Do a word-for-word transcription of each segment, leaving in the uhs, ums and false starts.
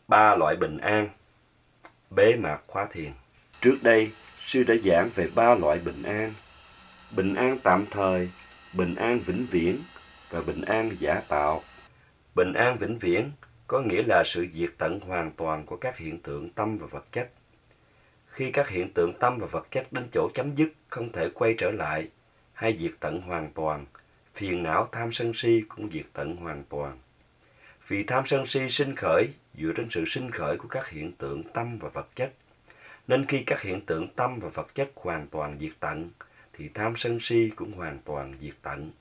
Ba loại bình an. Bế mạc khóa thiền. Trước đây, sư đã giảng về ba loại bình an. Bình an tạm thời, bình an vĩnh viễn và bình an giả tạo. Bình an vĩnh viễn có nghĩa là sự diệt tận hoàn toàn của các hiện tượng tâm và vật chất. Khi các hiện tượng tâm và vật chất đến chỗ chấm dứt không thể quay trở lại hay diệt tận hoàn toàn, phiền não tham sân si cũng diệt tận hoàn toàn. Vì tham sân si sinh khởi dựa trên sự sinh khởi của các hiện tượng tâm và vật chất, nên khi các hiện tượng tâm và vật chất hoàn toàn diệt tận, thì tham sân si cũng hoàn toàn diệt tận.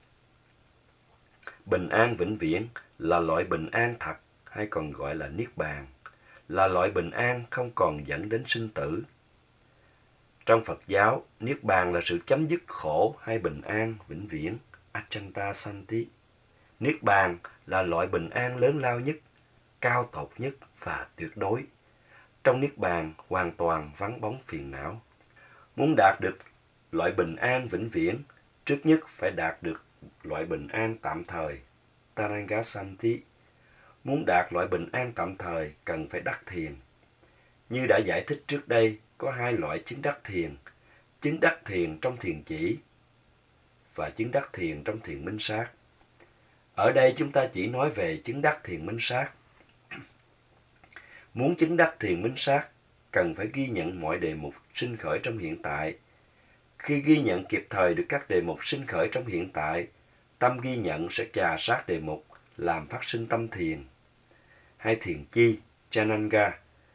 Bình an vĩnh viễn là loại bình an thật, hay còn gọi là niết bàn, là loại bình an không còn dẫn đến sinh tử. Trong Phật giáo, niết bàn là sự chấm dứt khổ hay bình an vĩnh viễn, Achanta Santi. Niết bàn là loại bình an lớn lao nhất, cao tột nhất và tuyệt đối. Trong niết bàn hoàn toàn vắng bóng phiền não. Muốn đạt được loại bình an vĩnh viễn, trước nhất phải đạt được loại bình an tạm thời, Taranga Santi. Muốn đạt loại bình an tạm thời cần phải đắc thiền. Như đã giải thích trước đây, có hai loại chứng đắc thiền, chứng đắc thiền trong thiền chỉ và chứng đắc thiền trong thiền minh sát. Ở đây chúng ta chỉ nói về chứng đắc thiền minh sát. Muốn chứng đắc thiền minh sát, cần phải ghi nhận mọi đề mục sinh khởi trong hiện tại. Khi ghi nhận kịp thời được các đề mục sinh khởi trong hiện tại, tâm ghi nhận sẽ trà sát đề mục, làm phát sinh tâm thiền, hay thiền chi, Chananga.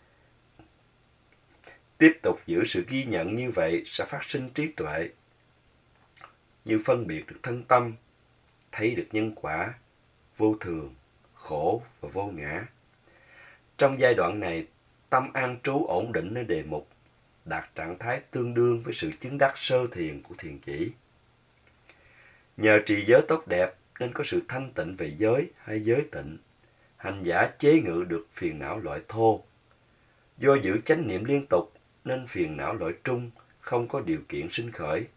Tiếp tục giữ sự ghi nhận như vậy sẽ phát sinh trí tuệ, như phân biệt được thân tâm, thấy được nhân quả, vô thường, khổ và vô ngã. Trong giai đoạn này, tâm an trú ổn định nơi đề mục, đạt trạng thái tương đương với sự chứng đắc sơ thiền của thiền chỉ. Nhờ trì giới tốt đẹp nên có sự thanh tịnh về giới hay giới tịnh, hành giả chế ngự được phiền não loại thô. Do giữ chánh niệm liên tục nên phiền não loại trung không có điều kiện sinh khởi.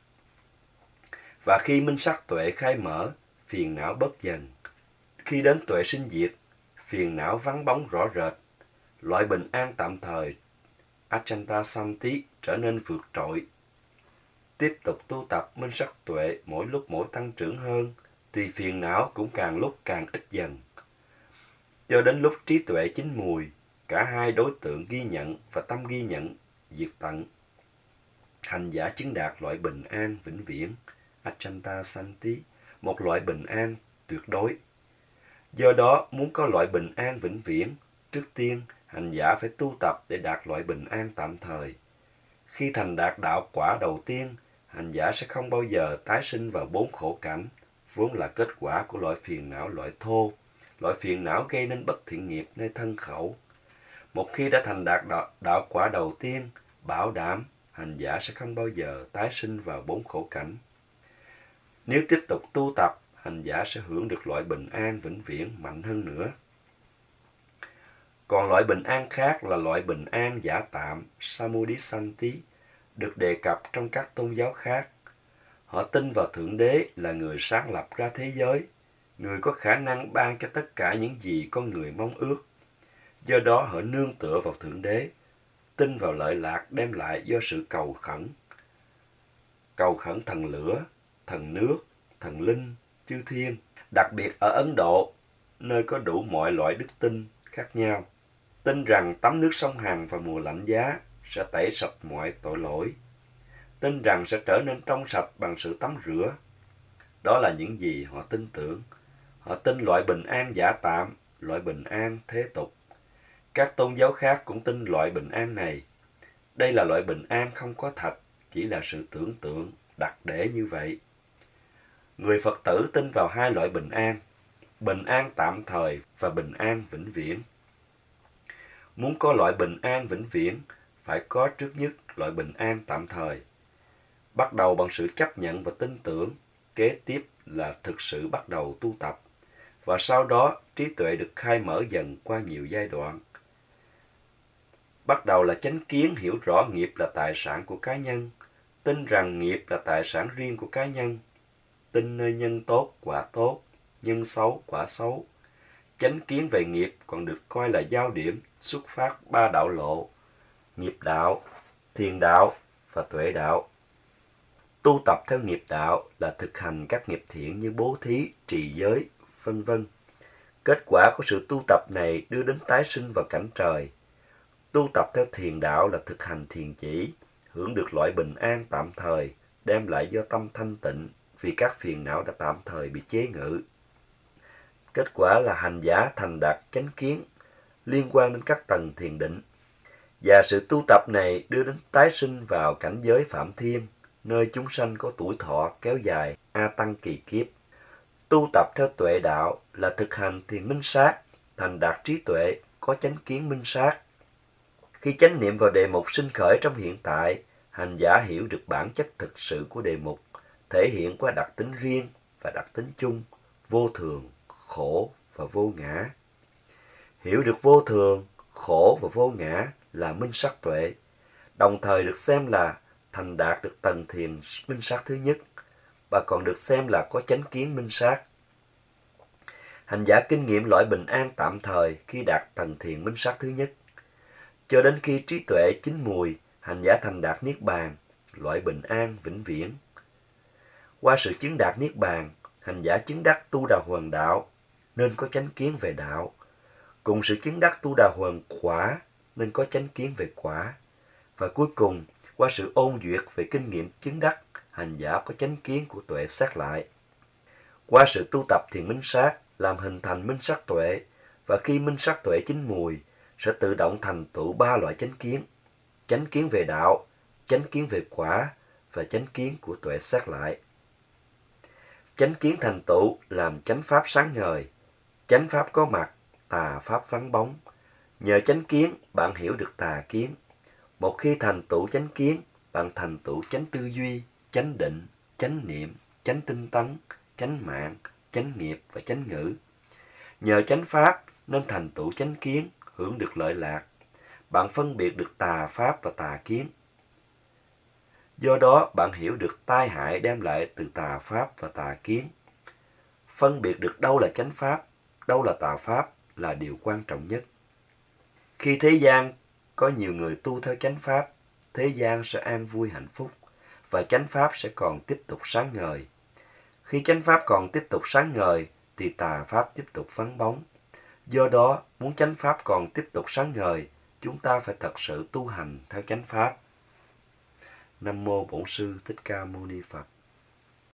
Và khi minh sắc tuệ khai mở, phiền não bớt dần. Khi đến tuệ sinh diệt, phiền não vắng bóng rõ rệt. Loại bình an tạm thời, Achanta Santi, trở nên vượt trội. Tiếp tục tu tập minh sắc tuệ mỗi lúc mỗi tăng trưởng hơn, thì phiền não cũng càng lúc càng ít dần. Cho đến lúc trí tuệ chín mùi, cả hai đối tượng ghi nhận và tâm ghi nhận diệt tận. Hành giả chứng đạt loại bình an vĩnh viễn, Achanta Santi, một loại bình an tuyệt đối. Do đó, muốn có loại bình an vĩnh viễn, trước tiên, hành giả phải tu tập để đạt loại bình an tạm thời. Khi thành đạt đạo quả đầu tiên, hành giả sẽ không bao giờ tái sinh vào bốn khổ cảnh, vốn là kết quả của loại phiền não loại thô, loại phiền não gây nên bất thiện nghiệp nơi thân khẩu. Một khi đã thành đạt đạo, đạo quả đầu tiên, bảo đảm hành giả sẽ không bao giờ tái sinh vào bốn khổ cảnh. Nếu tiếp tục tu tập, hành giả sẽ hưởng được loại bình an vĩnh viễn mạnh hơn nữa. Còn loại bình an khác là loại bình an giả tạm, Samudhisanti, được đề cập trong các tôn giáo khác. Họ tin vào Thượng Đế là người sáng lập ra thế giới, người có khả năng ban cho tất cả những gì con người mong ước. Do đó họ nương tựa vào Thượng Đế, tin vào lợi lạc đem lại do sự cầu khẩn. Cầu khẩn thần lửa, thần nước, thần linh, chư thiên. Đặc biệt ở Ấn Độ, nơi có đủ mọi loại đức tin khác nhau. Tin rằng tắm nước sông Hằng vào mùa lạnh giá sẽ tẩy sạch mọi tội lỗi. Tin rằng sẽ trở nên trong sạch bằng sự tắm rửa. Đó là những gì họ tin tưởng. Họ tin loại bình an giả tạm, loại bình an thế tục. Các tôn giáo khác cũng tin loại bình an này. Đây là loại bình an không có thật, chỉ là sự tưởng tượng, đặc để như vậy. Người Phật tử tin vào hai loại bình an, bình an tạm thời và bình an vĩnh viễn. Muốn có loại bình an vĩnh viễn, phải có trước nhất loại bình an tạm thời. Bắt đầu bằng sự chấp nhận và tin tưởng, kế tiếp là thực sự bắt đầu tu tập. Và sau đó, trí tuệ được khai mở dần qua nhiều giai đoạn. Bắt đầu là chánh kiến hiểu rõ nghiệp là tài sản của cá nhân, tin rằng nghiệp là tài sản riêng của cá nhân, tin nơi nhân tốt, quả tốt, nhân xấu, quả xấu. Chánh kiến về nghiệp còn được coi là giao điểm xuất phát ba đạo lộ: nghiệp đạo, thiền đạo và tuệ đạo. Tu tập theo nghiệp đạo là thực hành các nghiệp thiện như bố thí, trì giới, vân vân. Kết quả của sự tu tập này đưa đến tái sinh vào cảnh trời. Tu tập theo thiền đạo là thực hành thiền chỉ, hưởng được loại bình an tạm thời, đem lại do tâm thanh tịnh vì các phiền não đã tạm thời bị chế ngự. Kết quả là hành giả thành đạt chánh kiến, liên quan đến các tầng thiền định. Và sự tu tập này đưa đến tái sinh vào cảnh giới Phạm Thiên, nơi chúng sanh có tuổi thọ kéo dài, A Tăng kỳ kiếp. Tu tập theo tuệ đạo là thực hành thiền minh sát, thành đạt trí tuệ, có chánh kiến minh sát. Khi chánh niệm vào đề mục sinh khởi trong hiện tại, hành giả hiểu được bản chất thực sự của đề mục, thể hiện qua đặc tính riêng và đặc tính chung, vô thường, khổ và vô ngã. Hiểu được vô thường, khổ và vô ngã là minh sát tuệ, đồng thời được xem là thành đạt được tầng thiền minh sát thứ nhất, và còn được xem là có chánh kiến minh sát. Hành giả kinh nghiệm loại bình an tạm thời khi đạt tầng thiền minh sát thứ nhất. Cho đến khi trí tuệ chín mùi, hành giả thành đạt niết bàn, loại bình an vĩnh viễn. Qua sự chứng đạt niết bàn, hành giả chứng đắc tu đà hoàn đạo, nên có chánh kiến về đạo. Cùng sự chứng đắc tu đà hoàn quả, nên có chánh kiến về quả. Và cuối cùng, qua sự ôn duyệt về kinh nghiệm chứng đắc, hành giả có chánh kiến của tuệ sát lại. Qua sự tu tập thiền minh sát, làm hình thành minh sát tuệ, và khi minh sát tuệ chín mùi, sẽ tự động thành tựu ba loại chánh kiến: chánh kiến về đạo, chánh kiến về quả và chánh kiến của tuệ sát lại. Chánh kiến thành tựu làm chánh pháp sáng ngời, chánh pháp có mặt, tà pháp vắng bóng. Nhờ chánh kiến, bạn hiểu được tà kiến. Một khi thành tựu chánh kiến, bạn thành tựu chánh tư duy, chánh định, chánh niệm, chánh tinh tấn, chánh mạng, chánh nghiệp và chánh ngữ. Nhờ chánh pháp nên thành tựu chánh kiến, hưởng được lợi lạc. Bạn phân biệt được tà pháp và tà kiến. Do đó, bạn hiểu được tai hại đem lại từ tà pháp và tà kiến. Phân biệt được đâu là chánh pháp, đâu là tà pháp là điều quan trọng nhất. Khi thế gian có nhiều người tu theo chánh pháp, thế gian sẽ an vui hạnh phúc, và chánh pháp sẽ còn tiếp tục sáng ngời. Khi chánh pháp còn tiếp tục sáng ngời, thì tà pháp tiếp tục vắng bóng. Do đó, muốn chánh pháp còn tiếp tục sáng ngời, chúng ta phải thật sự tu hành theo chánh pháp. Nam mô Bổn Sư Thích Ca Mâu Ni Phật.